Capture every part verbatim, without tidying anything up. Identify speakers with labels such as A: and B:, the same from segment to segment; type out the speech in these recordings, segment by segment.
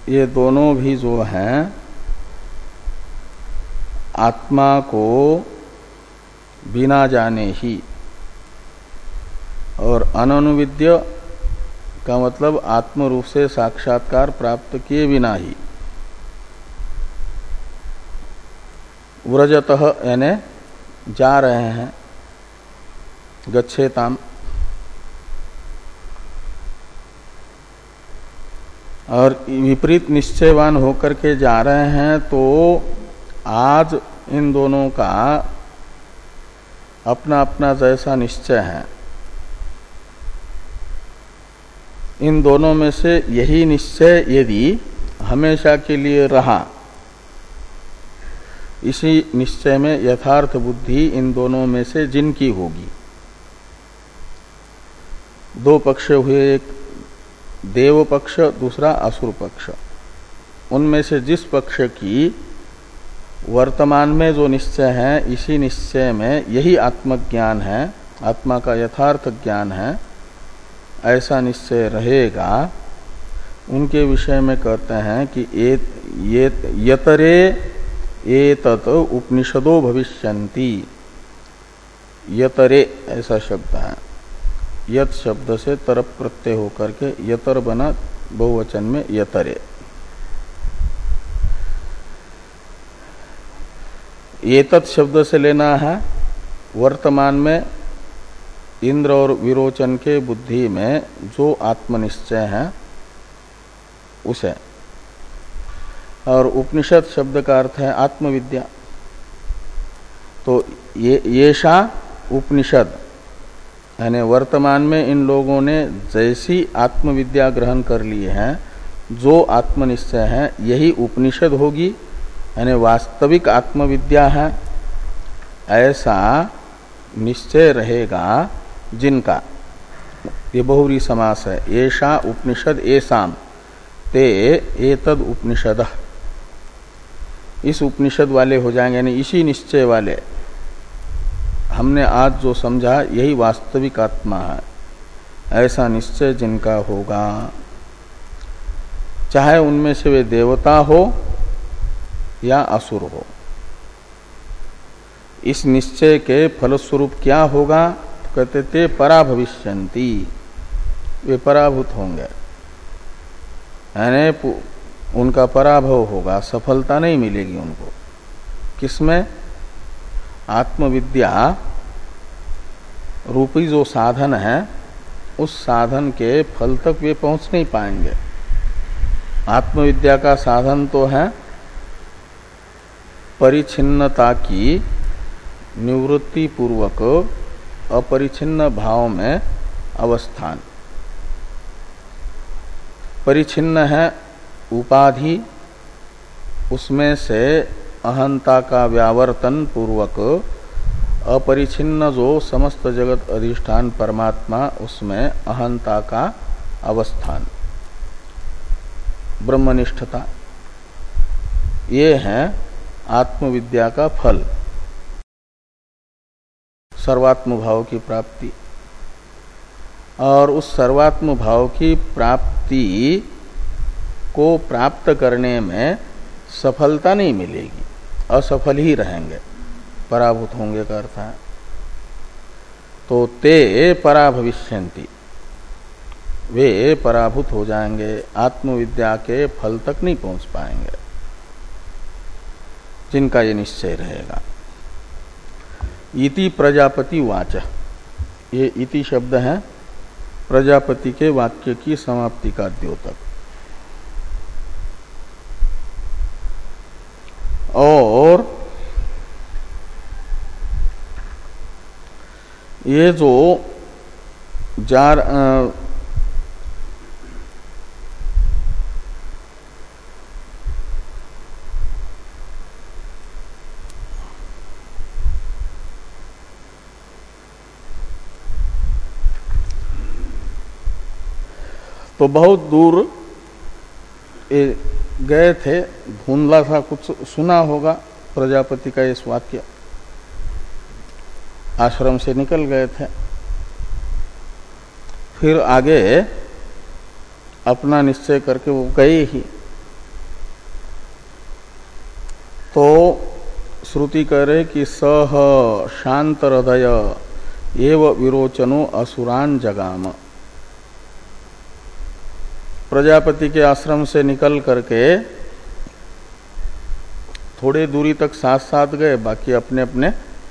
A: ये दोनों भी जो हैं आत्मा को बिना जाने ही, और अननुविद्य का मतलब आत्म रूप से साक्षात्कार प्राप्त किए बिना ही, व्रजतः यानी जा रहे हैं, गच्छेताम, और विपरीत निश्चयवान होकर के जा रहे हैं, तो आज इन दोनों का अपना अपना जैसा निश्चय है, इन दोनों में से यही निश्चय यदि हमेशा के लिए रहा, इसी निश्चय में यथार्थ बुद्धि इन दोनों में से जिनकी होगी, दो पक्ष हुए, एक देव पक्ष दूसरा असुर पक्ष, उनमें से जिस पक्ष की वर्तमान में जो निश्चय है, इसी निश्चय में यही आत्मज्ञान है, आत्मा का यथार्थ ज्ञान है, ऐसा निश्चय रहेगा, उनके विषय में कहते हैं कि ये, ये यतरे एतत् उपनिषदो भविष्यन्ति। यतरे ऐसा शब्द है, यत शब्द से तरप प्रत्यय होकर के यतर बना बहुवचन में यतरे। एतत् शब्द से लेना है वर्तमान में इंद्र और विरोचन के बुद्धि में जो आत्मनिश्चय है उसे, और उपनिषद शब्द का अर्थ है आत्मविद्या। तो ये येषा उपनिषद यानी वर्तमान में इन लोगों ने जैसी आत्मविद्या ग्रहण कर ली है, जो आत्मनिश्चय है यही उपनिषद होगी, यानी वास्तविक आत्मविद्या है, ऐसा निश्चय रहेगा जिनका। ये बहुव्रीहि समास है, येषा उपनिषद येषाम ते एतद उपनिषद, इस उपनिषद वाले हो जाएंगे, यानी इसी निश्चय वाले। हमने आज जो समझा यही वास्तविक आत्मा है, ऐसा निश्चय जिनका होगा, चाहे उनमें से वे देवता हो या असुर हो। इस निश्चय के फलस्वरूप क्या होगा? कहते थे पराभविष्यन्ति, वे पराभूत होंगे, यानी उनका पराभव होगा, सफलता नहीं मिलेगी उनको। किसमें? आत्मविद्या रूपी जो साधन है, उस साधन के फल तक वे पहुंच नहीं पाएंगे। आत्मविद्या का साधन तो है परिच्छिन्नता की निवृत्ति पूर्वक अपरिच्छिन्न भाव में अवस्थान। परिच्छिन्न है उपाधि, उसमें से अहंता का व्यावर्तन पूर्वक अपरिच्छिन्न जो समस्त जगत अधिष्ठान परमात्मा, उसमें अहंता का अवस्थान, ब्रह्मनिष्ठता, ये है आत्मविद्या का फल, सर्वात्म भाव की प्राप्ति। और उस सर्वात्म भाव की प्राप्ति को प्राप्त करने में सफलता नहीं मिलेगी, असफल ही रहेंगे, पराभूत होंगे का अर्थ है। तो ते पराभविष्यन्ति, वे पराभूत हो जाएंगे, आत्मविद्या के फल तक नहीं पहुंच पाएंगे, जिनका ये निश्चय रहेगा। इति प्रजापति वाच, ये इति शब्द है प्रजापति के वाक्य की समाप्ति का द्योतक। और ये जो जार आ, तो बहुत दूर गए थे, धुंधला सा कुछ सुना होगा प्रजापति का इस वाक्य, आश्रम से निकल गए थे, फिर आगे अपना निश्चय करके वो गए ही, तो श्रुति कह रहे कि सह शांत हृदय एव विरोचनो असुरान जगाम। प्रजापति के आश्रम से निकल करके थोड़े दूरी तक साथ साथ गए, बाकी अपने अपने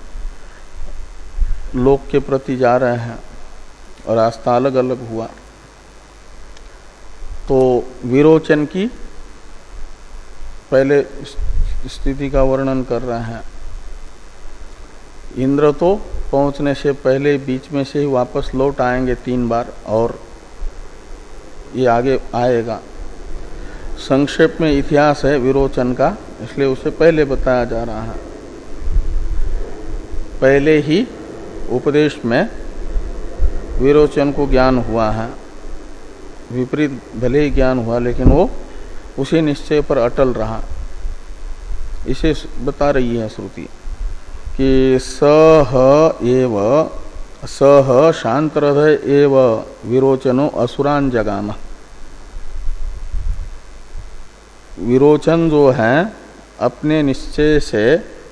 A: लोक के प्रति जा रहे हैं और रास्ता अलग अलग हुआ। तो विरोचन की पहले स्थिति का वर्णन कर रहे हैं। इंद्र तो पहुंचने से पहले बीच में से ही वापस लौट आएंगे तीन बार, और ये आगे आएगा। संक्षेप में इतिहास है विरोचन का, इसलिए उसे पहले बताया जा रहा है। पहले ही उपदेश में विरोचन को ज्ञान हुआ है, विपरीत भले ही ज्ञान हुआ लेकिन वो उसी निश्चय पर अटल रहा। इसे बता रही है श्रुति कि सह एव सह शांत हृदय एव विरोचनो असुरान जगाम। विरोचन जो है अपने निश्चय से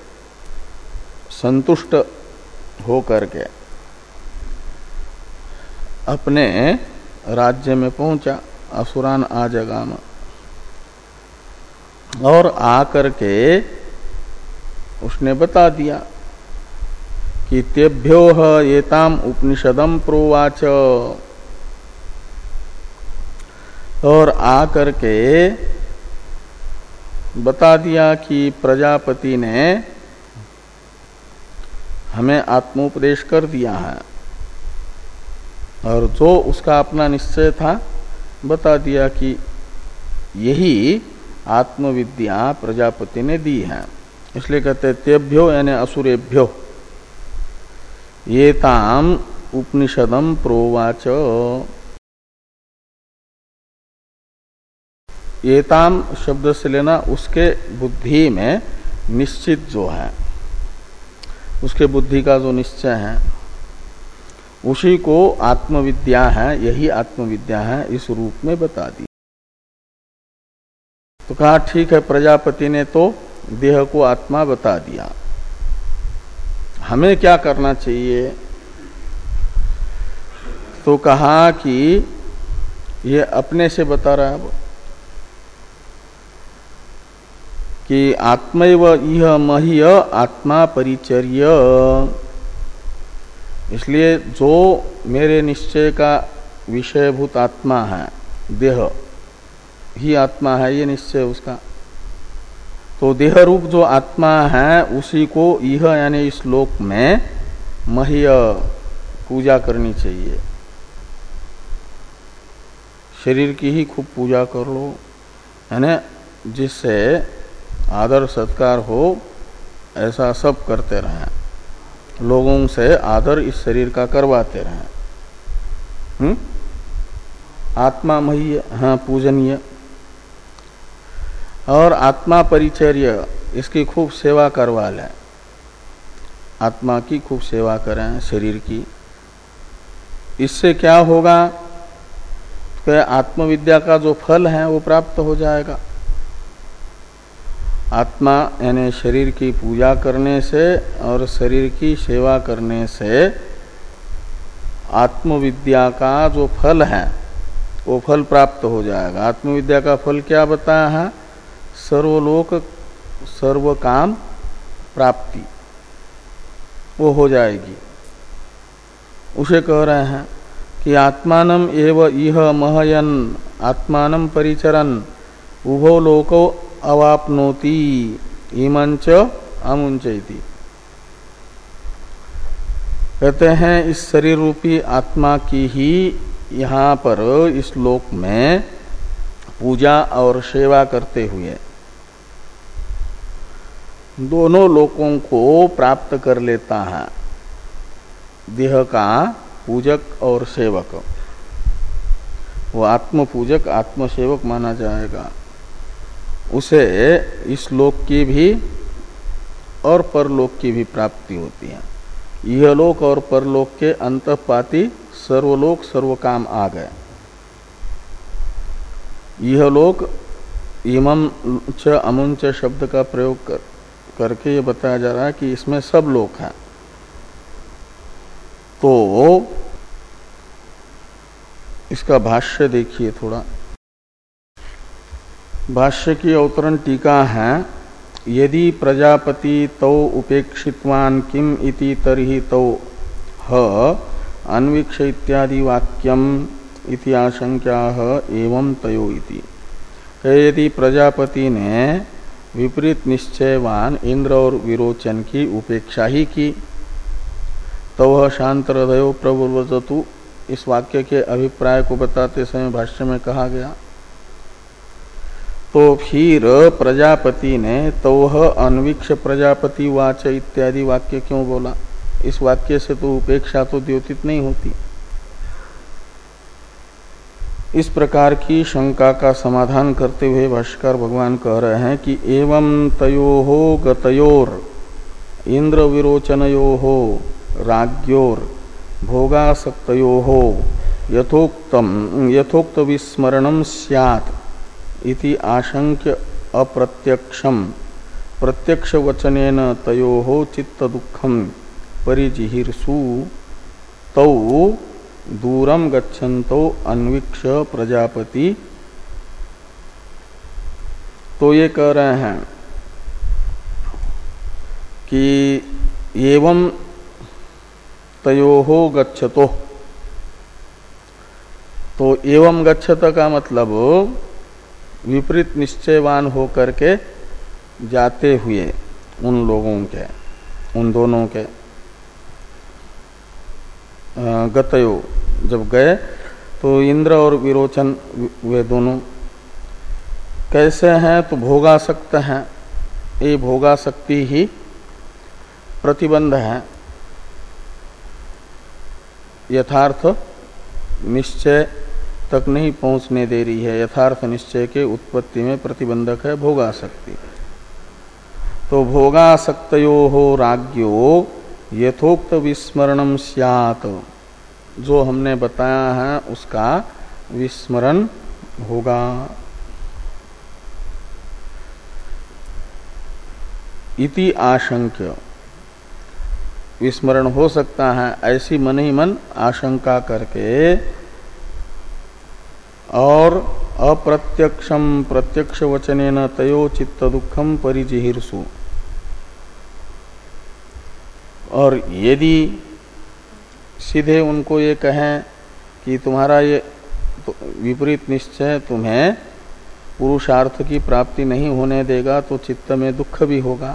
A: संतुष्ट हो करके अपने राज्य में पहुंचा, असुरान आ जगाम, और आकर के उसने बता दिया कि तेभ्यो एताम उपनिषदम प्रोवाच, और आकर के बता दिया कि प्रजापति ने हमें आत्मोपदेश कर दिया है, और जो उसका अपना निश्चय था बता दिया कि यही आत्मविद्या प्रजापति ने दी है। इसलिए कहते तेभ्यो यानी असुरेभ्यो ये ताम उपनिषदम प्रोवाच। एताम शब्द से लेना उसके बुद्धि में निश्चित जो है, उसके बुद्धि का जो निश्चय है उसी को आत्मविद्या है, यही आत्मविद्या है, इस रूप में बता दी। तो कहा ठीक है, प्रजापति ने तो देह को आत्मा बता दिया, हमें क्या करना चाहिए? तो कहा कि ये अपने से बता रहा है कि आत्मैव इह मह्य आत्मा परिचर्य। इसलिए जो मेरे निश्चय का विषयभूत आत्मा है, देह ही आत्मा है, ये निश्चय उसका, तो देह रूप जो आत्मा है उसी को यह यानी इस लोक में मह्य पूजा करनी चाहिए। शरीर की ही खूब पूजा कर लो, यानी जिससे आदर सत्कार हो, ऐसा सब करते रहें, लोगों से आदर इस शरीर का करवाते रहें। हम्म आत्मा मह्य, हाँ पूजनीय, और आत्मा परिचर्य, इसकी खूब सेवा करवा लें, आत्मा की खूब सेवा करें शरीर की। इससे क्या होगा कि आत्मविद्या का जो फल है वो प्राप्त हो जाएगा। आत्मा यानी शरीर की पूजा करने से और शरीर की सेवा करने से आत्मविद्या का जो फल है वो फल प्राप्त हो जाएगा। आत्मविद्या का फल क्या बताया है? सर्वलोक सर्व काम प्राप्ति, वो हो जाएगी। उसे कह रहे हैं कि आत्मानम एव इह महयन आत्मानम परिचरन उभो लोको अवापनोति इमंच अमुंचयति। कहते हैं इस शरीर रूपी आत्मा की ही यहाँ पर इस लोक में पूजा और सेवा करते हुए दोनों लोकों को प्राप्त कर लेता है। देह का पूजक और सेवक, वो आत्म पूजक आत्म सेवक माना जाएगा। उसे इस लोक की भी और परलोक की भी प्राप्ति होती है। यह लोक और परलोक के अंतःपाती सर्वलोक सर्वकाम आ गए। यह लोक इमं च अमुंच शब्द का प्रयोग कर करके ये बताया जा रहा है कि इसमें सब लोक हैं। तो इसका भाष्य देखिए थोड़ा। भाष्य की अवतरण टीका है, यदि प्रजापति तौ उपेक्षितवान किम इति तर्हि तौ ह अन्वीक्ष इत्यादि वाक्यम इति आशंक्या एवं तयो इति। यदि प्रजापति ने विपरीत निश्चयवान इंद्र और विरोचन की उपेक्षा ही की तो वह शांत हृदयो प्रबुद्धतु, इस वाक्य के अभिप्राय को बताते समय भाष्य में कहा गया। तो फिर प्रजापति ने तो वह अन्वीक्ष प्रजापति वाच इत्यादि वाक्य क्यों बोला? इस वाक्य से तो उपेक्षा तो द्योतित नहीं होती। इस प्रकार की शंका का समाधान करते हुए भाष्यकार भगवान कह रहे हैं कि एवं तयोहो गतयोर इंद्र विरोचनयोहो राज्ञोर भोगासक्तयोहो यथोक्तम यथोक्त विस्मरणम स्यात् इति आशंक्य अप्रत्यक्षम प्रत्यक्ष वचनेन तयोहो चित्त दुःखम परिजिहीर्षु तौ दूरम गच्छन्तो अन्वीक्ष प्रजापति। तो ये कह रहे हैं कि एवं तयोहो गच्छतो, तो एवं गच्छत का मतलब विपरीत निश्चयवान होकर के जाते हुए उन लोगों के, उन दोनों के गतयो जब गए तो इंद्र और विरोचन वे दोनों कैसे हैं? तो भोगासक्त हैं। ये भोगासक्ति ही प्रतिबंध है, यथार्थ निश्चय तक नहीं पहुंचने दे रही है। यथार्थ निश्चय के उत्पत्ति में प्रतिबंधक है भोगासक्ति। तो भोगासक्तयोः राज्ञो यथोक्त विस्मरणम स्यात्, जो हमने बताया है उसका विस्मरण होगा। इति आशंक्य, विस्मरण हो सकता है ऐसी मन ही मन आशंका करके, और अप्रत्यक्षम प्रत्यक्ष वचनेन तयो चित्त दुःखम परिजिहीर्षु। और यदि सीधे उनको ये कहें कि तुम्हारा ये तो विपरीत निश्चय तुम्हें पुरुषार्थ की प्राप्ति नहीं होने देगा, तो चित्त में दुख भी होगा।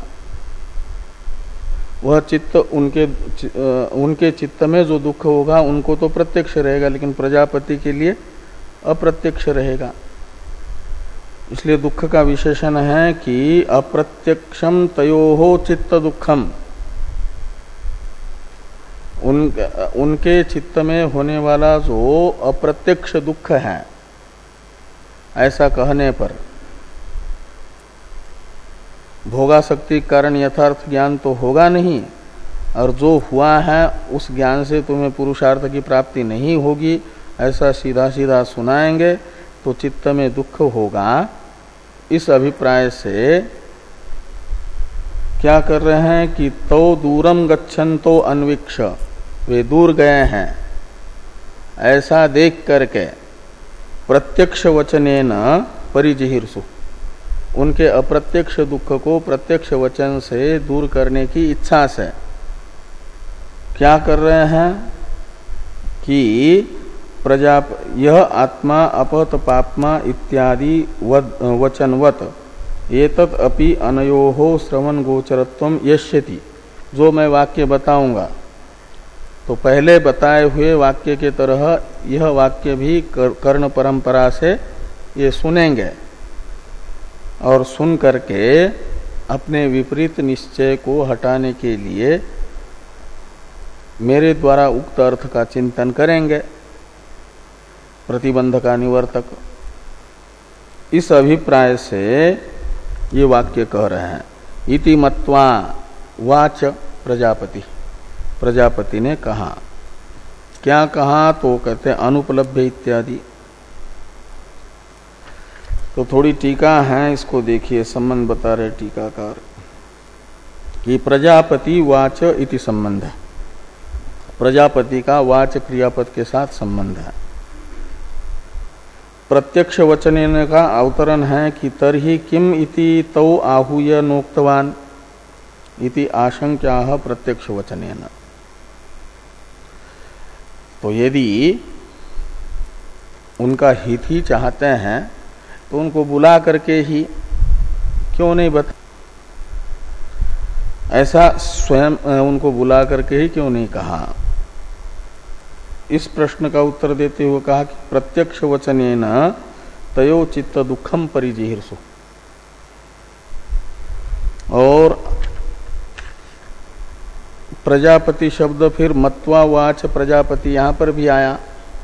A: वह चित्त उनके उनके चित्त में जो दुख होगा उनको तो प्रत्यक्ष रहेगा, लेकिन प्रजापति के लिए अप्रत्यक्ष रहेगा। इसलिए दुख का विशेषण है कि अप्रत्यक्षम तयोहो चित्त दुखम, उन उनके चित्त में होने वाला जो अप्रत्यक्ष दुख है, ऐसा कहने पर भोगासक्ति के कारण यथार्थ ज्ञान तो होगा नहीं, और जो हुआ है उस ज्ञान से तुम्हें पुरुषार्थ की प्राप्ति नहीं होगी, ऐसा सीधा सीधा सुनाएंगे तो चित्त में दुख होगा। इस अभिप्राय से क्या कर रहे हैं कि तो दूरम गच्छन्तो अन्वीक्ष, वे दूर गए हैं ऐसा देख करके प्रत्यक्ष वचनेन परिजिहीर्षु, उनके अप्रत्यक्ष दुख को प्रत्यक्ष वचन से दूर करने की इच्छा से क्या कर रहे हैं कि प्रजाप यह आत्मा अपहत पापमा इत्यादि वचनवत एतत् अपि अनयोः श्रवण गोचरत्वम यश्यति। जो मैं वाक्य बताऊंगा तो पहले बताए हुए वाक्य के तरह यह वाक्य भी कर्ण परंपरा से ये सुनेंगे, और सुन करके अपने विपरीत निश्चय को हटाने के लिए मेरे द्वारा उक्त अर्थ का चिंतन करेंगे, प्रतिबंध का निवर्तक। इस अभिप्राय से ये वाक्य कह रहे हैं। इति मत्वा वाच प्रजापति, प्रजापति ने कहा। क्या कहा? तो कहते हैं अनुपलभ्य इत्यादि। तो थोड़ी टीका है, इसको देखिए, संबंध बता रहे टीकाकार। कि प्रजापति वाच इति संबंध है, प्रजापति का वाच क्रियापद के साथ संबंध है। प्रत्यक्ष वचनेन का अवतरण है कि तरहि किम इति तौ आहूय नोक्तवान इति आशंक्याः प्रत्यक्ष वचनेन। तो यदि उनका हित ही चाहते हैं तो उनको बुला करके ही क्यों नहीं बता, ऐसा स्वयं उनको बुला करके ही क्यों नहीं कहा। इस प्रश्न का उत्तर देते हुए कहा कि प्रत्यक्ष वचनेन तयो चित्त दुखम परिजिहीर्षु। और प्रजापति शब्द फिर मत्वा वाच प्रजापति यहां पर भी आया,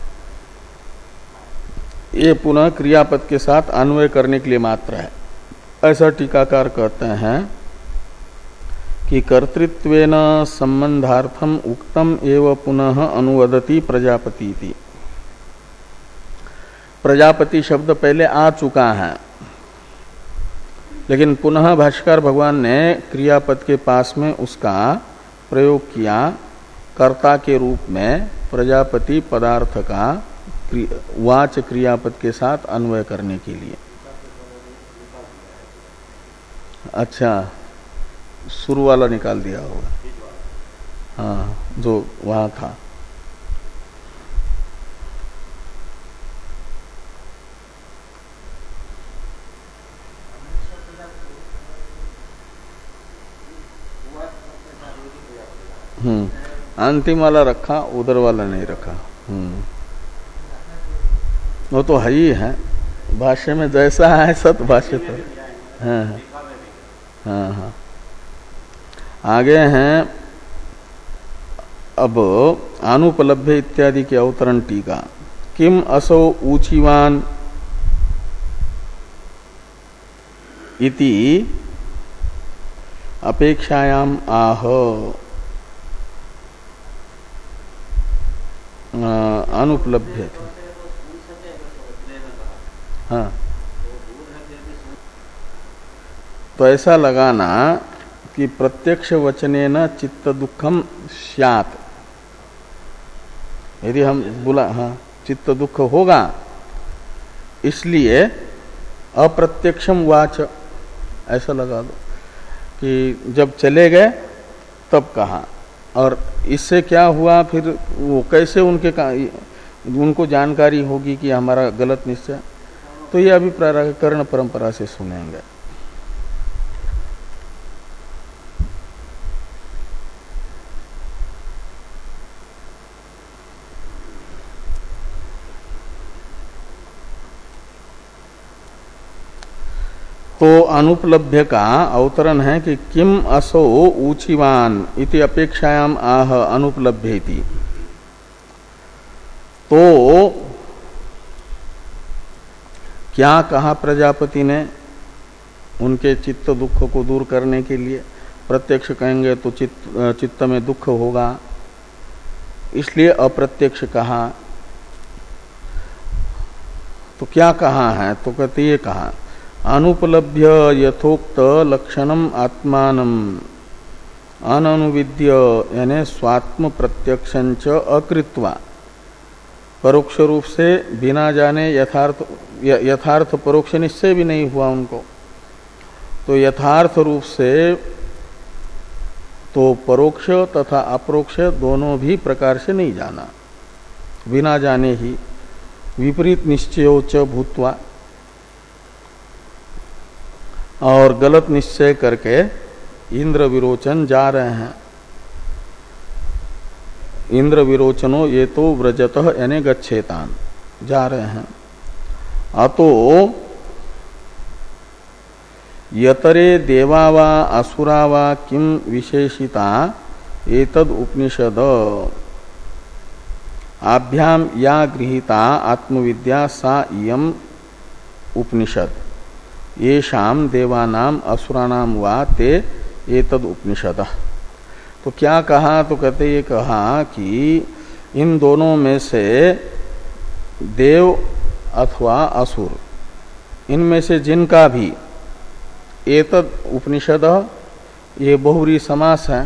A: ये पुनः क्रियापद के साथ अन्वय करने के लिए मात्र है। ऐसा टीकाकार कहते हैं कि कर्तृत्वेन संबंधार्थम उक्तम एव पुनः अनुवदति प्रजापति इति। प्रजापति शब्द पहले आ चुका है, लेकिन पुनः भाष्यकार भगवान ने क्रियापद के पास में उसका प्रयोग किया कर्ता के रूप में प्रजापति पदार्थ का वाच क्रियापद के साथ अन्वय करने के लिए। अच्छा, शुरू वाला निकाल दिया होगा, हाँ, जो वहां था। हम्म अंतिम वाला रखा, उधर वाला नहीं रखा। हम्म वो तो है ही है, भाष्य में जैसा है सत भाष्य तो। हाँ हाँ हाँ आगे हैं अब अनुपलभ्य इत्यादि के अवतरण टीका। किम असौ ऊचिवान इति अपेक्षायाम आह अनुपलभ्य। हाँ, तो ऐसा लगाना कि प्रत्यक्ष वचनेन चित्त दुखम स्यात्। यदि हम बोला हाँ चित्त दुख होगा, इसलिए अप्रत्यक्षम वाच ऐसा लगा दो कि जब चले गए तब कहा। और इससे क्या हुआ, फिर वो कैसे उनके उनको जानकारी होगी कि हमारा गलत निश्चय, तो ये अभिप्राय कर्ण परंपरा से सुनेंगे। तो अनुपलभ्य का अवतरण है कि किम असो ऊचिवान इति अपेक्षायाम आह अनुपलभ्येति। तो क्या कहा प्रजापति ने उनके चित्त दुख को दूर करने के लिए? प्रत्यक्ष कहेंगे तो चित्त चित्त में दुख होगा, इसलिए अप्रत्यक्ष कहा। तो क्या कहा है? तो कहते ये कहा अनुपलभ्य यथोक्त लक्षणम आत्मानम अननुविद्य यानी स्वात्म प्रत्यक्षंच अकृत्वा। परोक्ष रूप से बिना जाने यथार्थ यथार्थ परोक्ष निश्चय भी नहीं हुआ उनको, तो यथार्थ रूप से तो परोक्ष तथा अपरोक्ष दोनों भी प्रकार से नहीं जाना, बिना जाने ही विपरीत निश्चयोच भूत्वा, और गलत निश्चय करके इंद्र विरोचन जा रहे हैं। इंद्र विरोचनो ये तो व्रजतः यानी गच्छेतान जा रहे हैं। अतो यतरे देवा वा असुरा वा किम विशेषिता एतद उपनिषद आभ्याम या गृहीता आत्मविद्या सा इयम उपनिषद येषाम देवानाम असुराणाम वा ते एतद उपनिषद। तो क्या कहा? तो कहते ये कहा कि इन दोनों में से देव अथवा असुर, इनमें से जिनका भी एतद उपनिषद ये बहुव्रीहि समास है।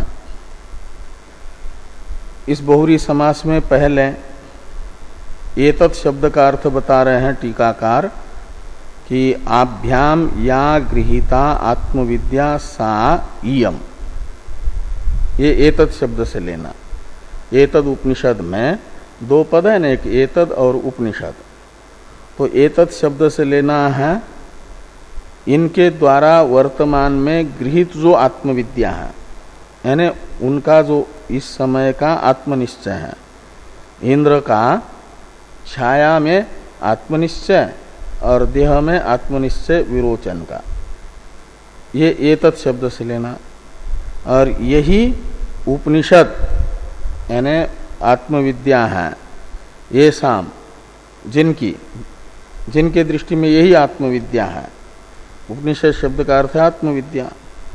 A: इस बहुव्रीहि समास में पहले एतत् शब्द का अर्थ बता रहे हैं टीकाकार कि आभ्याम या गृहीता आत्मविद्या सा इयम, ये एतत् शब्द से लेना। एतद उपनिषद में दो पद है ना, एक एतद और उपनिषद, तो एतत् शब्द से लेना है इनके द्वारा वर्तमान में गृहीत जो आत्मविद्या है, यानी उनका जो इस समय का आत्मनिश्चय है। इंद्र का छाया में आत्मनिश्चय और देह में आत्मनिश्चय विरोचन का, ये एतत् शब्द से लेना। और यही उपनिषद यानी आत्मविद्या है, ये शाम जिनकी जिनके दृष्टि में यही आत्मविद्या है। उपनिषद शब्द का अर्थ है आत्मविद्या।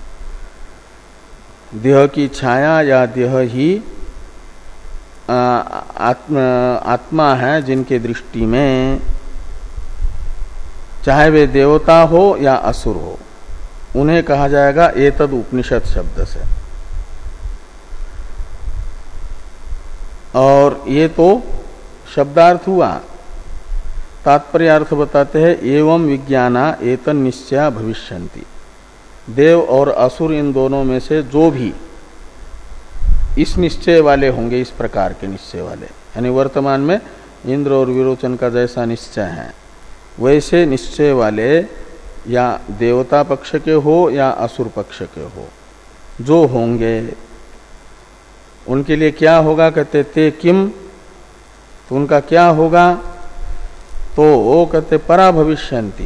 A: देह की छाया या देह ही आत्म आत्मा है जिनके दृष्टि में, चाहे वे देवता हो या असुर हो, उन्हें कहा जाएगा एतद उपनिषद शब्द से। और ये तो शब्दार्थ हुआ। तात्पर्य अर्थ बताते हैं एवं विज्ञाना एतन निश्चया भविष्यन्ति। देव और असुर इन दोनों में से जो भी इस निश्चय वाले होंगे, इस प्रकार के निश्चय वाले, यानी वर्तमान में इंद्र और विरोचन का जैसा निश्चय है वैसे निश्चय वाले, या देवता पक्ष के हो या असुर पक्ष के हो, जो होंगे उनके लिए क्या होगा, कहते ते किम, तो उनका क्या होगा, तो वो कहते परा भविष्यन्ति,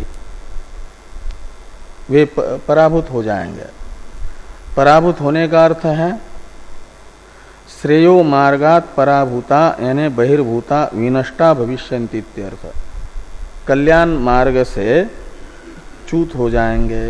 A: वे पराभूत हो जाएंगे। पराभूत होने का अर्थ है श्रेयो मार्गात पराभूता यानी बहिर्भूता विनष्टा भविष्यन्ति इत्यर्थ। कल्याण मार्ग से च्युत हो जाएंगे।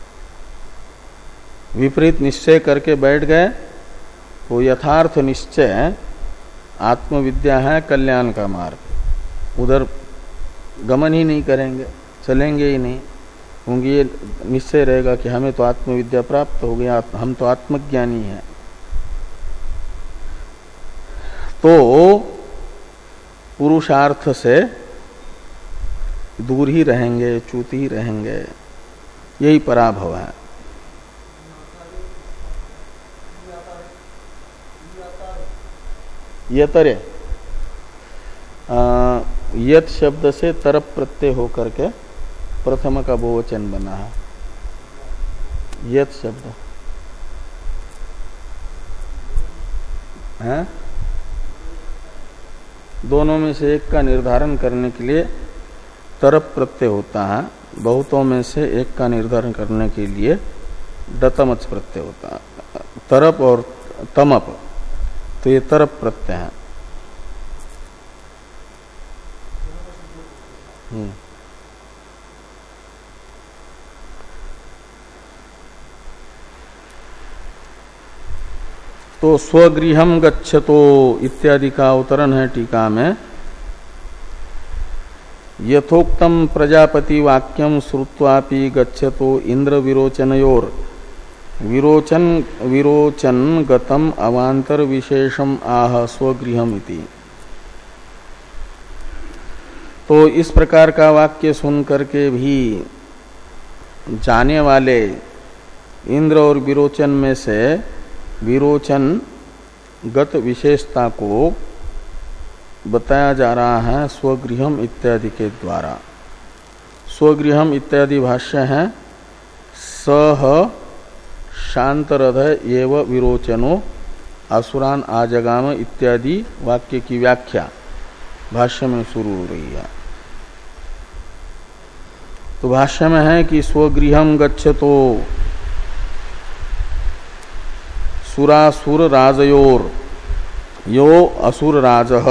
A: विपरीत निश्चय करके बैठ गए तो यथार्थ निश्चय आत्मविद्या है कल्याण का मार्ग, उधर गमन ही नहीं करेंगे, चलेंगे ही नहीं, क्योंकि ये निश्चय रहेगा कि हमें तो आत्मविद्या प्राप्त हो गया, हम तो आत्मज्ञानी हैं। तो पुरुषार्थ से दूर ही रहेंगे, च्युत ही रहेंगे, यही पराभव है। यतरे यत शब्द से तरप प्रत्यय होकर के प्रथम का बहुवचन बना है। यत शब्द है, दोनों में से एक का निर्धारण करने के लिए तरप प्रत्यय होता है, बहुतों में से एक का निर्धारण करने के लिए दतमच प्रत्यय होता है। तरप और तमप, तो ये तरप प्रत्यय है। हम्म तो स्वगृहम गच्छतो इत्यादि का अवतरण है टीका में। यथोक्तम प्रजापति वाक्यम श्रुत्वापि गच्छतो इंद्र विरोचनयोर विरोचन विरोचन गतम अवांतर विशेषम आह स्वगृहम इति। तो इस प्रकार का वाक्य सुन करके भी जाने वाले इंद्र और विरोचन में से विरोचन गत विशेषता को बताया जा रहा है स्वगृहम इत्यादि के द्वारा। स्वगृहम इत्यादि भाष्य है सह शांतरध एव विरोचनो असुरान आजगाम इत्यादि वाक्य की व्याख्या भाष्य में शुरू हो रही है। तो भाष्य में है कि स्वगृहम गच्छतो सुरासुर राजयोर यो असुर राजः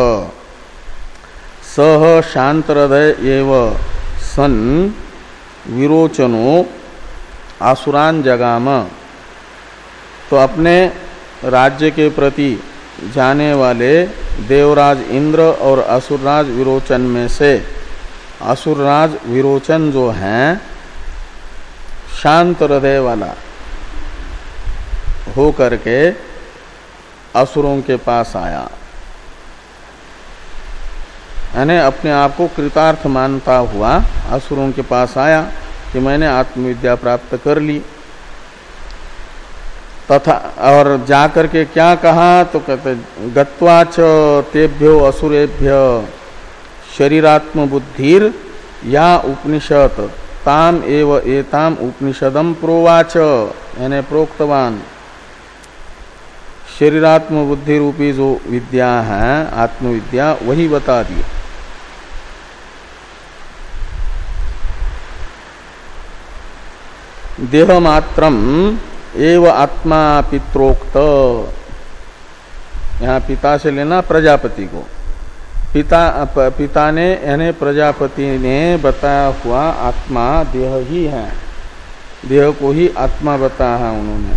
A: सह शांतरदय एव सन विरोचनो आसुरान जगाम। तो अपने राज्य के प्रति जाने वाले देवराज इंद्र और असुरराज विरोचन में से असुरराज विरोचन जो हैं शांत हृदय वाला, हो करके असुरों के पास आया, यानी अपने आप को कृतार्थ मानता हुआ असुरों के पास आया कि मैंने आत्मविद्या प्राप्त कर ली। तथा और जाकर के क्या कहा तो कहते गत्वाच तेभ्यो असुरेभ्य शरीरात्म बुद्धिर या उपनिषद ताम एव एताम उपनिषदम प्रोवाच, यानी प्रोक्तवान शरीरात्म बुद्धि रूपी जो विद्या है आत्मविद्या वही बता दी। देह मात्रम एव आत्मा पित्रोक्त, यहाँ पिता से लेना प्रजापति को, पिता पिता ने यानी प्रजापति ने बताया हुआ आत्मा देह ही है, देह को ही आत्मा बताया है उन्होंने।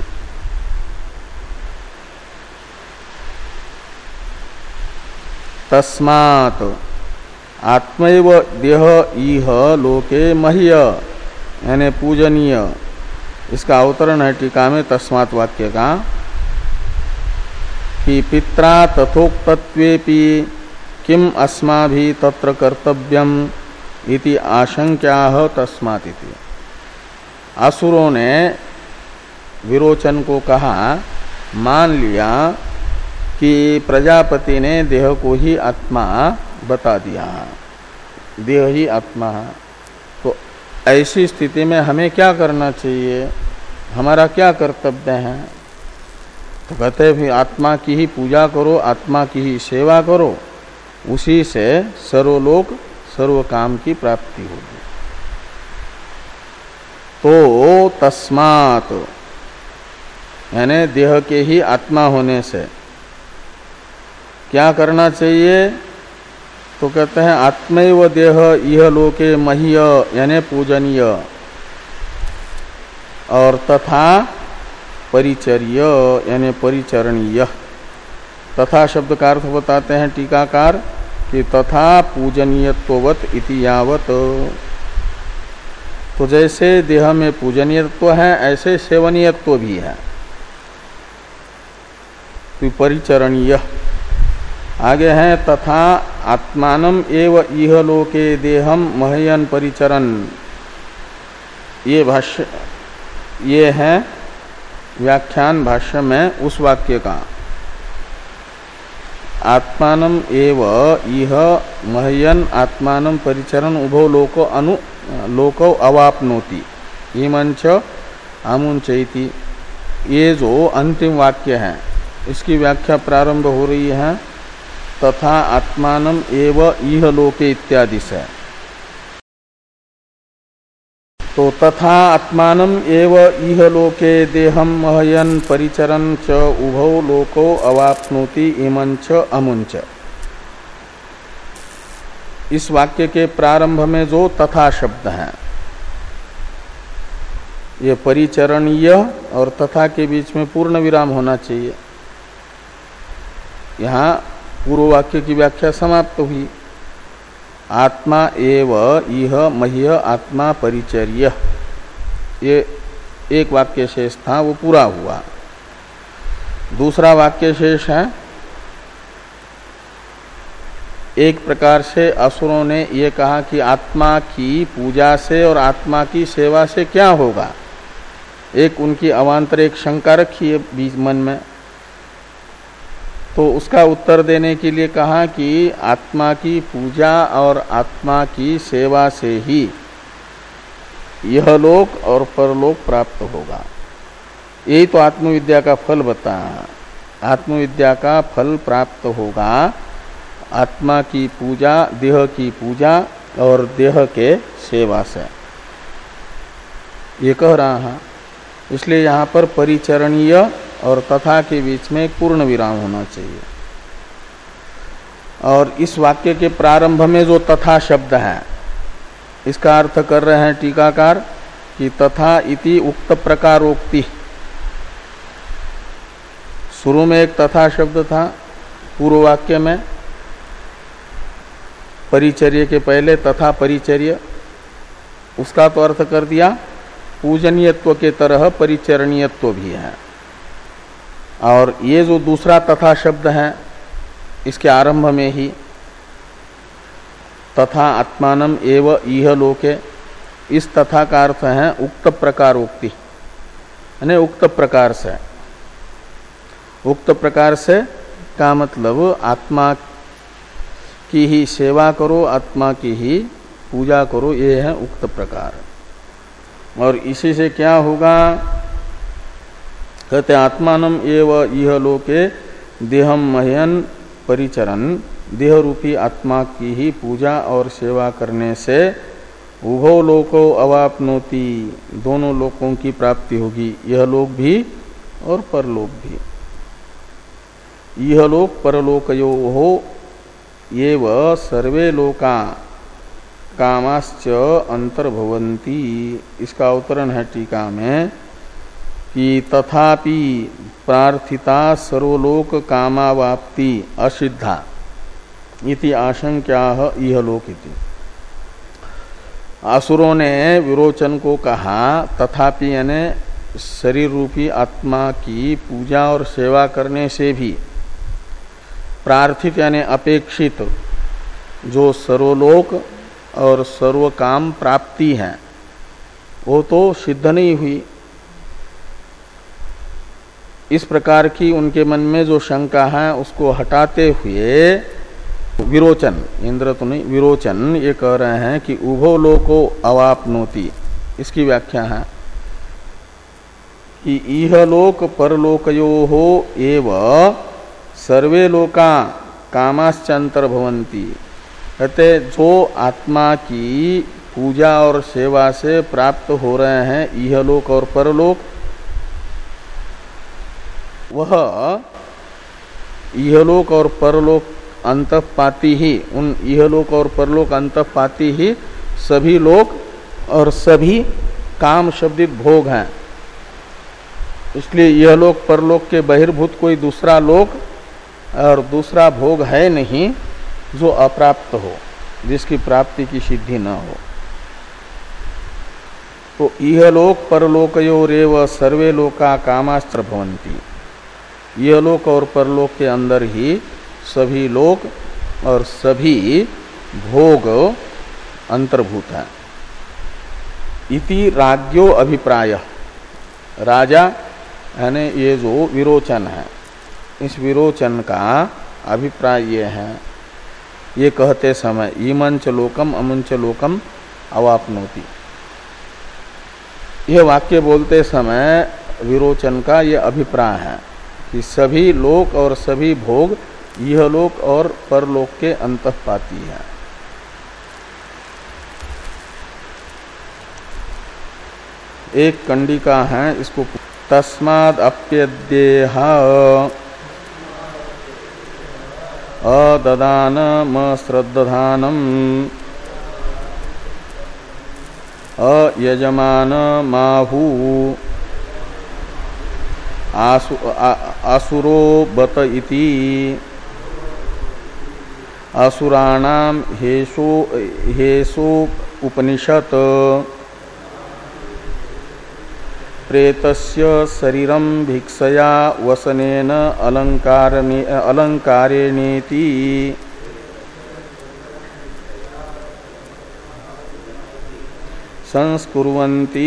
A: तस्मात् आत्मैव देह इह लोके मह्य, यानी पूजनीय। इसका अवतरण है टीका में तस्मात् वाक्य का कि पित्रा तथोक्तत्वेपि किम अस्माभि तत्र कर्तव्यम इति आशंक्याह तस्मात् इति। असुरों ने विरोचन को कहा, मान लिया कि प्रजापति ने देह को ही आत्मा बता दिया, देह ही आत्मा है, तो ऐसी स्थिति में हमें क्या करना चाहिए, हमारा क्या कर्तव्य है। तो कहते हैं भी आत्मा की ही पूजा करो, आत्मा की ही सेवा करो, उसी से सर्वलोक सर्व काम की प्राप्ति होगी। तो तस्मात् यानी देह के ही आत्मा होने से क्या करना चाहिए, तो कहते हैं आत्मैव देह इह लोके मह्य, यानी पूजनीय, और तथा परिचर्य यानी परिचरणीय। तथा शब्द का अर्थ बताते हैं टीकाकार कि तथा पूजनीयत्ववत इति यावत, तो जैसे देह में पूजनीयत्व है ऐसे सेवनीयत्व भी है, तो परिचरणीय। आगे है तथा आत्मानम एव इह लोके देहम मह्यन परिचरन, ये भाष्य ये है व्याख्यान भाष्य में उस वाक्य का। आत्मानम एव इह मह्यन आत्मानम परिचरन उभो लोको अनु लोको अवापनोति इमंच आमुंचैति, ये जो अंतिम वाक्य है इसकी व्याख्या प्रारंभ हो रही है तथा आत्मानम एव इह लोके इत्यादि से। तो तथा आत्मानम एव इह लोके देहम मह्यन परिचरन च उभौ लोको अवाप्नोति इमंच अमुंच। इस वाक्य के प्रारंभ में जो तथा शब्द है, ये परिचरणीय और तथा के बीच में पूर्ण विराम होना चाहिए। यहाँ पूर्व वाक्य की व्याख्या समाप्त हुई। आत्मा एव इह मह्य आत्मा परिचर्य, ये एक वाक्य शेष था, वो पूरा हुआ। दूसरा वाक्य शेष है, एक प्रकार से असुरों ने ये कहा कि आत्मा की पूजा से और आत्मा की सेवा से क्या होगा, एक उनकी अवान्तर एक शंका रखी है बीच मन में। तो उसका उत्तर देने के लिए कहा कि आत्मा की पूजा और आत्मा की सेवा से ही यह लोक और परलोक प्राप्त होगा। यही तो आत्मविद्या का फल बताया। आत्मविद्या का फल प्राप्त होगा आत्मा की पूजा, देह की पूजा और देह के सेवा से, ये कह रहा है। इसलिए यहाँ पर परिचरणीय और तथा के बीच में एक पूर्ण विराम होना चाहिए। और इस वाक्य के प्रारंभ में जो तथा शब्द है, इसका अर्थ कर रहे हैं टीकाकार कि तथा इति उक्त प्रकारोक्ति। शुरू में एक तथा शब्द था पूर्व वाक्य में, परिचर्य के पहले तथा परिचर्य, उसका तो अर्थ कर दिया पूजनीयत्व के तरह परिचरणीयत्व भी है। और ये जो दूसरा तथा शब्द है इसके आरंभ में ही तथा आत्मानम एव इह लोके, इस तथा का अर्थ है उक्त प्रकार उक्ति, यानी उक्त प्रकार से। उक्त प्रकार से का मतलब आत्मा की ही सेवा करो, आत्मा की ही पूजा करो, ये है उक्त प्रकार। और इसी से क्या होगा, कहते आत्मानम एव इह लोके देहम मह्यन परिचरन, देह रूपी आत्मा की ही पूजा और सेवा करने से उभो लोको अवाप्नोति, दोनों लोकों की प्राप्ति होगी, यह लोक भी और परलोक भी। यह लोक परलोकयो हो एव सर्वे लोका कामाश्च अंतर्भवन्ति। इसका अवतरण है टीका में कि तथापि प्रार्थिता सर्वलोक कामावाप्ति असिद्धा इति आशंक्याः इह लोक इति। असुरों ने विरोचन को कहा तथापि यानी शरीर रूपी आत्मा की पूजा और सेवा करने से भी प्रार्थित यानी अपेक्षित जो सर्वलोक और सर्व काम प्राप्ति है वो तो सिद्ध नहीं हुई। इस प्रकार की उनके मन में जो शंका है उसको हटाते हुए विरोचन, इंद्र तो नहीं विरोचन ये कह रहे हैं कि उभो लोको अवाप्नोति, इसकी व्याख्या है कि इह लोक परलोकयो हो एव सर्वे लोका कामाश्च अंतर्भवन्ति। कहते जो आत्मा की पूजा और सेवा से प्राप्त हो रहे हैं इह लोक और परलोक, वह इहलोक और परलोक अंतःपाती ही, उन इहलोक और परलोक अंतःपाती ही सभी लोक और सभी काम शब्दित भोग हैं। इसलिए यह लोक परलोक के बहिर्भूत कोई दूसरा लोक और दूसरा भोग है नहीं जो अप्राप्त हो, जिसकी प्राप्ति की सिद्धि न हो। तो इहलोक परलोकयोरेव सर्वे लोका कामास्त्र भवन्ति, यह लोक और परलोक के अंदर ही सभी लोक और सभी भोग अंतर्भूत है। इति राज्ञो अभिप्राय, राजा यानी ये जो विरोचन है, इस विरोचन का अभिप्राय ये है, ये कहते समय इमंच लोकम अमुंच लोकम अवाप्नोति, यह वाक्य बोलते समय विरोचन का ये अभिप्राय है कि सभी लोक और सभी भोग यह लोक और परलोक के अंतःपाती है। एक कंडिका है, इसको तस्माद् अप्यद्येह अददानमश्रद्दधानम् अयजमानमाहू आसु असुरो बत इति असुराणाम हेसो हेसो उपनिषत् प्रेतस्य शरीरं भिक्षया वसनेन अलंकारणे अलंकारेणेति संस्कुर्वन्ति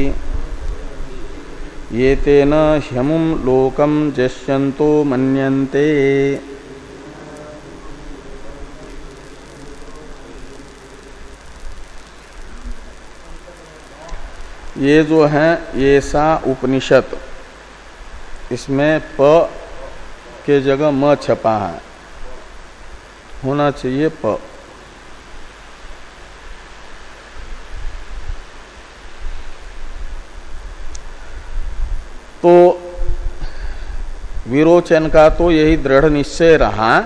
A: येतेन ह्यमुं लोकं जश्यन्तो मन्यन्ते। ये जो है ये सा उपनिषद, इसमें प के जगह म छपा है, होना चाहिए प। तो विरोचन का तो यही दृढ़ निश्चय रहा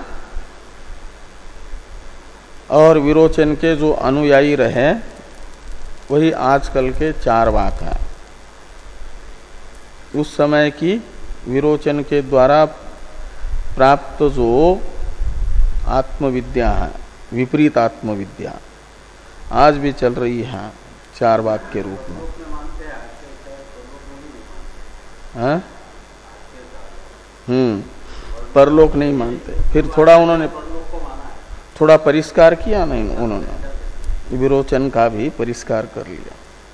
A: और विरोचन के जो अनुयायी रहे वही आजकल के चार वाक हैं। उस समय की विरोचन के द्वारा प्राप्त जो आत्मविद्या है, विपरीत आत्मविद्या, आज भी चल रही है चार वाक के रूप में। हाँ परलोक नहीं मानते। फिर थोड़ा उन्होंने थोड़ा परिष्कार किया नहीं, उन्होंने विरोचन का भी परिष्कार कर लिया।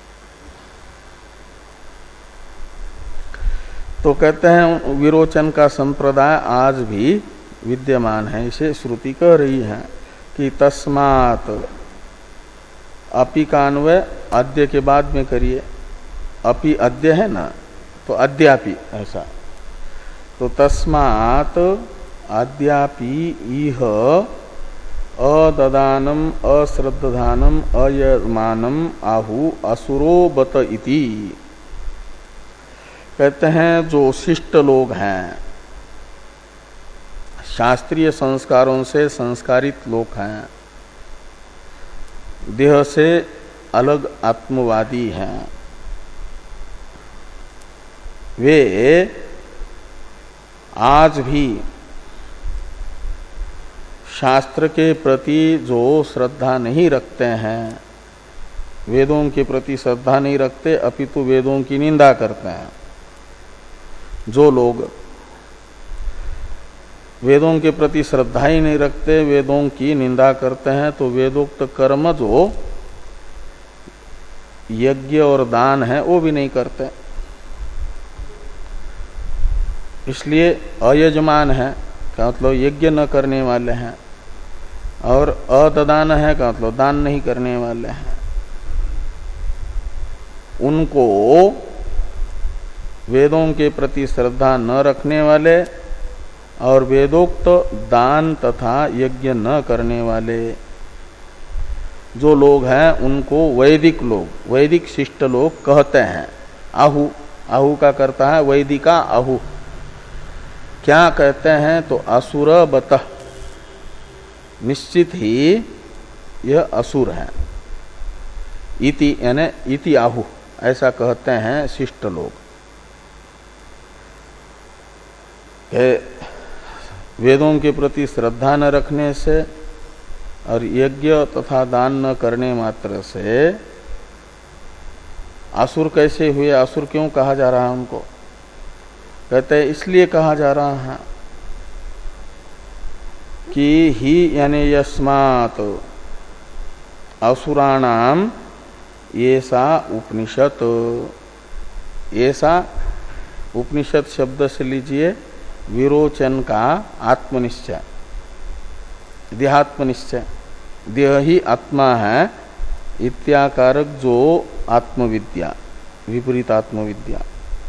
A: तो कहते हैं विरोचन का संप्रदाय आज भी विद्यमान है। इसे श्रुति कह रही है कि तस्मात्, अपि का अन्वय अद्य के बाद में करिए। अपि अद्य है ना, तो अद्यापि ऐसा। तो तस्मात् अद्यापि इह अददानम अश्रद्धानम अयमानम आहु असुरो बत इति। कहते हैं जो शिष्ट लोग हैं, शास्त्रीय संस्कारों से संस्कारित लोग हैं, देह से अलग आत्मवादी हैं, वे आज भी शास्त्र के प्रति जो श्रद्धा नहीं रखते हैं, वेदों के प्रति श्रद्धा नहीं रखते, अपितु वेदों की निंदा करते हैं। जो लोग वेदों के प्रति श्रद्धा ही नहीं रखते, वेदों की निंदा करते हैं, तो वेदोक्त कर्म जो यज्ञ और दान है वो भी नहीं करते। इसलिए अयजमान है का मतलब यज्ञ न करने वाले हैं, और अददान है का मतलब दान नहीं करने वाले हैं। उनको वेदों के प्रति श्रद्धा न रखने वाले और वेदोक्त दान तथा यज्ञ न करने वाले जो लोग हैं, उनको वैदिक लोग, वैदिक शिष्ट लोग कहते हैं। आहु, आहु का करता है वैदिका आहु। क्या कहते हैं? तो असुर बतः, निश्चित ही यह असुर है। इति यानी इति आहु, ऐसा कहते हैं शिष्ट लोग। वेदों के प्रति श्रद्धा न रखने से और यज्ञ तथा दान न करने मात्र से असुर कैसे हुए? असुर क्यों कहा जा रहा है उनको? कहते हैं इसलिए कहा जा रहा है कि ही यानी यस्मात् असुराणाम येषा उपनिषद। ऐसा उपनिषद शब्द से लीजिए विरोचन का आत्मनिश्चय, देहात्मनिश्चय, देह ही आत्मा है इत्याकारक जो आत्मविद्या, विपरीत आत्मविद्या,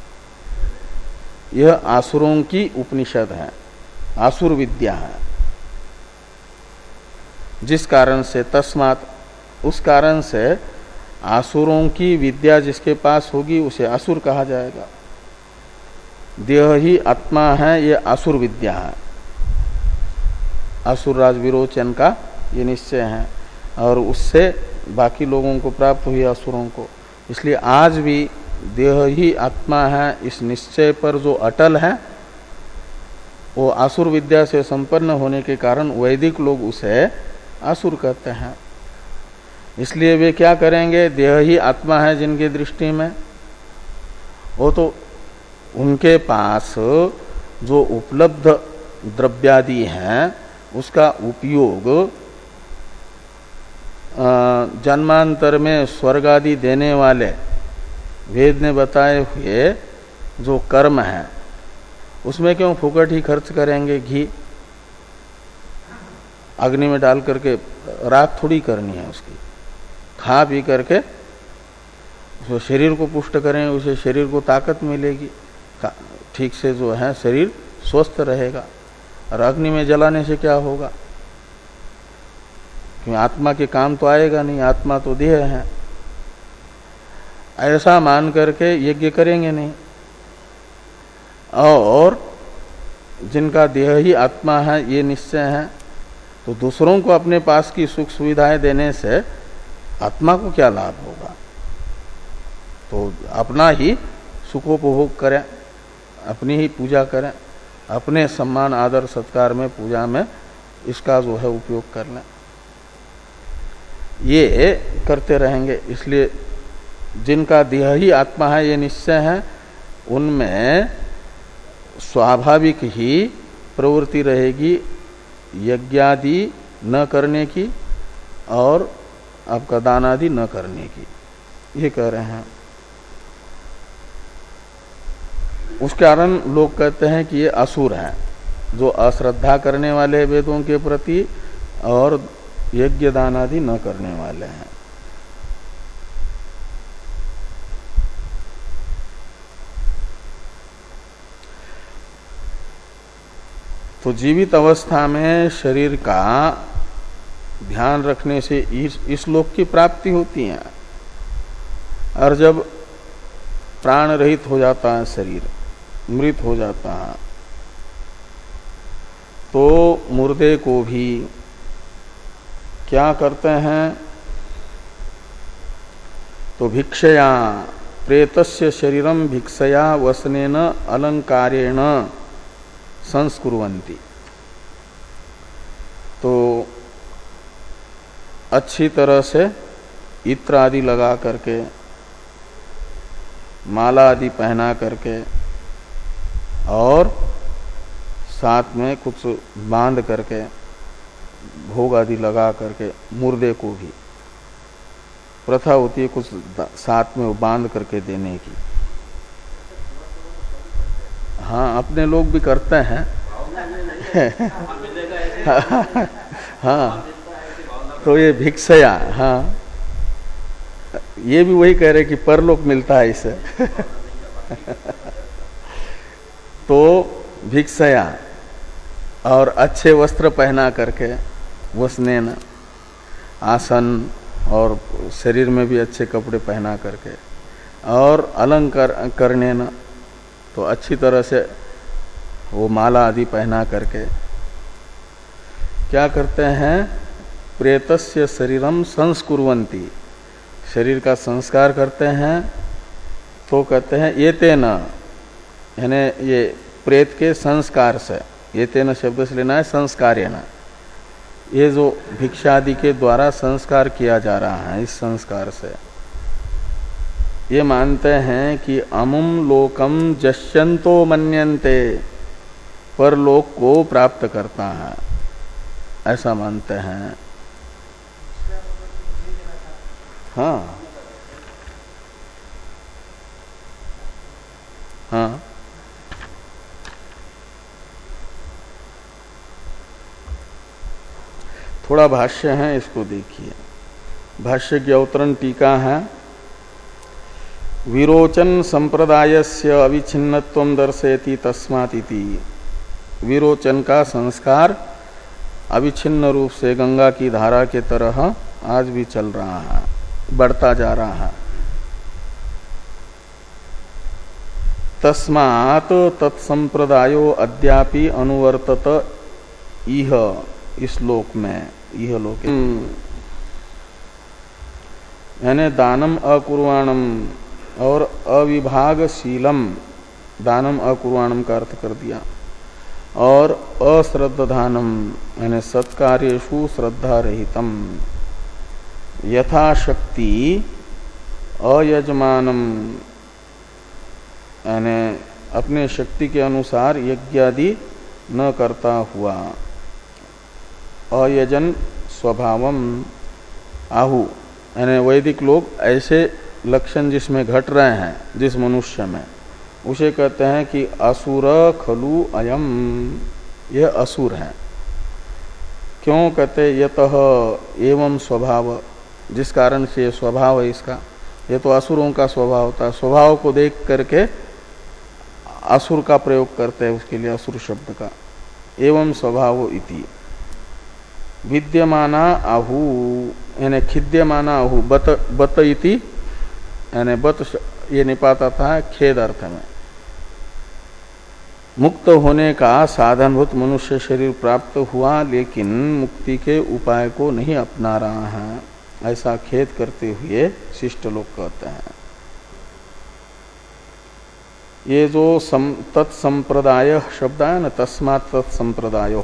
A: यह आसुरों की उपनिषद है, आसुर विद्या है। जिस कारण से तस्मात्, उस कारण से आसुरों की विद्या जिसके पास होगी उसे असुर कहा जाएगा। देह ही आत्मा है, ये असुर विद्या है। असुर राज विरोचन का ये निश्चय है, और उससे बाकी लोगों को प्राप्त हुई असुरों को। इसलिए आज भी देह ही आत्मा है, इस निश्चय पर जो अटल है, वो असुर विद्या से संपन्न होने के कारण वैदिक लोग उसे असुर कहते हैं। इसलिए वे क्या करेंगे? देह ही आत्मा है जिनकी दृष्टि में, वो तो उनके पास जो उपलब्ध द्रव्यादि हैं उसका उपयोग जन्मांतर में स्वर्ग आदि देने वाले वेद ने बताए हुए जो कर्म है उसमें क्यों फुकट ही खर्च करेंगे? घी अग्नि में डाल करके राख थोड़ी करनी है उसकी, खा पी करके उसको शरीर को पुष्ट करें, उसे शरीर को ताकत मिलेगी, ठीक से जो है शरीर स्वस्थ रहेगा। और अग्नि में जलाने से क्या होगा? क्योंकि आत्मा के काम तो आएगा नहीं, आत्मा तो देह है। ऐसा मान करके यज्ञ करेंगे नहीं। और जिनका देह ही आत्मा है ये निश्चय है, तो दूसरों को अपने पास की सुख सुविधाएं देने से आत्मा को क्या लाभ होगा? तो अपना ही सुखोपभोग करें, अपनी ही पूजा करें, अपने सम्मान आदर सत्कार में पूजा में इसका जो है उपयोग कर लें। ये करते रहेंगे। इसलिए जिनका देह ही आत्मा है ये निश्चय है, उनमें स्वाभाविक ही प्रवृत्ति रहेगी यज्ञादि न करने की और आपका दान आदि न करने की, ये कह रहे हैं। उस कारण लोग कहते हैं कि ये असुर हैं, जो अश्रद्धा करने वाले वेदों के प्रति और यज्ञ दान आदि न करने वाले हैं। तो जीवित अवस्था में शरीर का ध्यान रखने से इस, इस लोक की प्राप्ति होती है, और जब प्राण रहित हो जाता है शरीर, मृत हो जाता है, तो मुर्दे को भी क्या करते हैं, तो भिक्षया प्रेतस्य शरीरम भिक्षया वसनेन अलंकारेण संस्कुर्वन्ति। तो अच्छी तरह से इत्र आदि लगा करके, माला आदि पहना करके और साथ में कुछ बांध करके, भोग आदि लगा करके मुर्दे को भी प्रथा होती है कुछ साथ में वो बांध करके देने की। हाँ, अपने लोग भी करते हैं। हाँ, तो ये भिक्षया, हाँ, ये भी वही कह रहे कि परलोक मिलता है इससे। तो भिक्षया और अच्छे वस्त्र पहना करके, वसनेन आसन और शरीर में भी अच्छे कपड़े पहना करके, और अलंकार करने न, तो अच्छी तरह से वो माला आदि पहना करके क्या करते हैं, प्रेतस्य शरीरम संस्कुर्वन्ति, शरीर का संस्कार करते हैं। तो कहते हैं ये तेना, यानी ये प्रेत के संस्कार से, ये तेना शब्द से लेना है संस्कारेण, ये जो भिक्षादि के द्वारा संस्कार किया जा रहा है, इस संस्कार से ये मानते हैं कि अमुम लोकम जश्यंतो मन्यन्ते, परलोक को प्राप्त करता है, ऐसा मानते हैं। हाँ हाँ, थोड़ा भाष्य है, इसको देखिए। भाष्य की अवतरण टीका है। विरोचन संप्रदायस्य अविच्छिन्नत्वं दर्शयति तस्मातिति। विरोचन का संस्कार अविच्छिन्न रूप से गंगा की धारा के तरह आज भी चल रहा है, बढ़ता जा रहा है। तस्मात् तत्संप्रदायो अद्यापि अनुवर्तत इह, इस लोक में, इह लोक यानी दानम अकुर्वाणम और अविभागशीलम, दानम अकुर्वाणम का अर्थ कर दिया, और अश्रद्धानम यानी सत्कार्येषु श्रद्धा रहितम, यथाशक्ति अयजमानम यानी अपने शक्ति के अनुसार यज्ञादि न करता हुआ, अयजन स्वभावम आहु यानी वैदिक लोग ऐसे लक्षण जिसमें घट रहे हैं जिस मनुष्य में, उसे कहते हैं कि असुर खलु अयम, यह असुर है। क्यों कहते, यतः एवं स्वभाव, जिस कारण से ये स्वभाव है इसका, ये तो असुरों का स्वभाव होता है। स्वभाव को देख करके असुर का प्रयोग करते हैं, उसके लिए असुर शब्द का। एवं स्वभाव इति विद्यमाना आहु यानी खिद्यमाना आहु, बत बत इति यानी बत ये निपाता था खेद अर्थ में। मुक्त होने का साधनभूत मनुष्य शरीर प्राप्त हुआ, लेकिन मुक्ति के उपाय को नहीं अपना रहा है, ऐसा खेद करते हुए शिष्ट लोग कहते हैं। ये जो तत्संप्रदाय शब्द है न, तस्मात् तत्संप्रदायो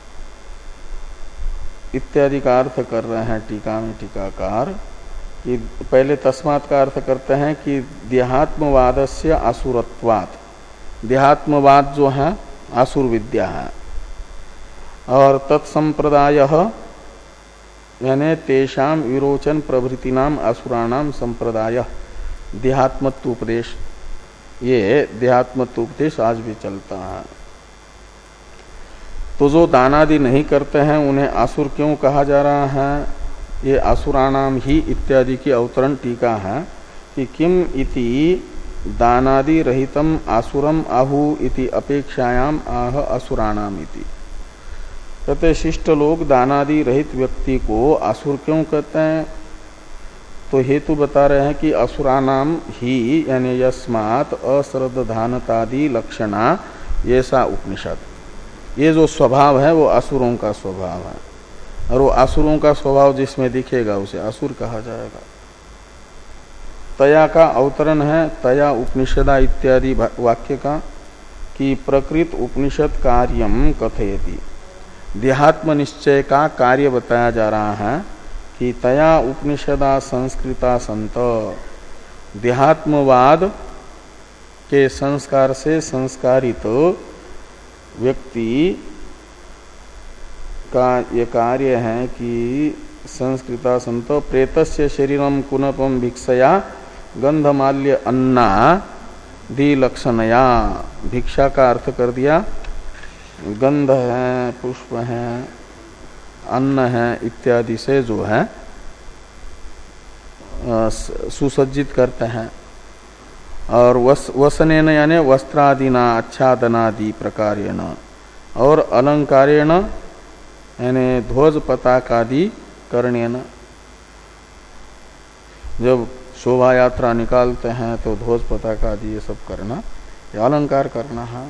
A: इत्यादि का अर्थ कर रहे हैं टीका में टीकाकार, कि पहले तस्मात् का अर्थ करते हैं कि देहात्मवादस्य असुरत्वात्, देहात्मवाद जो है आसुर विद्या है, और तत्संप्रदाय यानी तेषाम विरोचन प्रभृति नाम असुराणाम संप्रदाय देहात्मत्व उपदेश, ये देहात्मत्व उपदेश आज भी चलता है। तो जो दानादि नहीं करते हैं उन्हें असुर क्यों कहा जा रहा है? ये असुराणाम ही इत्यादि की अवतरण टीका है कि किम इति दानादि रहितम आसुरम आहु इति अपेक्षायाम आह असुराणाम इति। कहते शिष्ट लोग दानादि रहित व्यक्ति को असुर क्यों कहते हैं? तो हेतु बता रहे हैं कि असुरानाम ही यानी यस्मात् अश्रद्धानतादि लक्षणा ऐसा उपनिषद, ये जो स्वभाव है वो असुरों का स्वभाव है, और वो असुरों का स्वभाव जिसमें दिखेगा उसे असुर कहा जाएगा। तया का अवतरण है तया उपनिषदा इत्यादि वाक्य का कि प्रकृत उपनिषद कार्यम कथयति, देहात्म निश्चय का कार्य बताया जा रहा है कि तया उपनिषदा संस्कृता संत, देहात्मवाद के संस्कार से संस्कारित व्यक्ति का ये कार्य है कि संस्कृता संत प्रेतस्य शरीरम कुनपम भिक्षया गंधमाल्य अन्ना दी लक्षणया। भिक्षा का अर्थ कर दिया गंध है, पुष्प है, अन्न है इत्यादि से जो है सुसज्जित करते हैं, और वस, वसनेन यानी वस्त्रादिना आच्छादनादि प्रकारेण, और अलंकारेण यानी ध्वज पताकादि करणेन। जब शोभा यात्रा निकालते हैं तो ध्वज पताकादि ये सब करना, ये अलंकार करना है।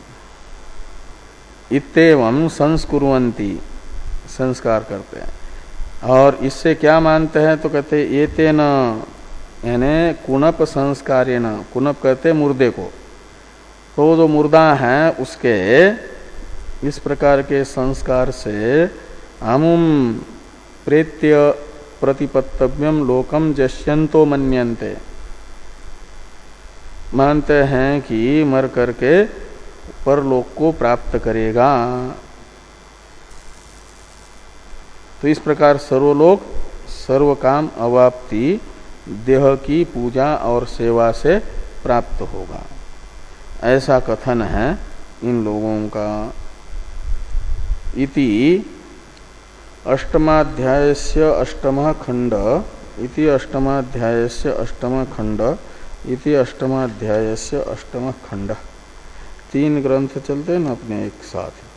A: इत्येवं संस्कुर्वन्ति, संस्कार करते हैं। और इससे क्या मानते हैं? तो कहते ये तेन यानी कुणप संस्कारेण, कुणप कहते मुर्दे को, तो जो मुर्दा है उसके इस प्रकार के संस्कार से अमुम प्रेत्य प्रतिपत्तव्यम लोकम जश्यंतो मन्यन्ते, मानते हैं कि मर करके परलोक को प्राप्त करेगा। तो इस प्रकार सर्वलोक सर्व काम अवाप्ति देह की पूजा और सेवा से प्राप्त होगा, ऐसा कथन है इन लोगों का। इति अष्टमाध्यायस्य अष्टमः खंड इति अष्टमाध्यायस्य अष्टमः खंड इति अष्टमाध्यायस्य अष्टमः खंड, तीन ग्रंथ चलते हैं ना अपने एक साथ।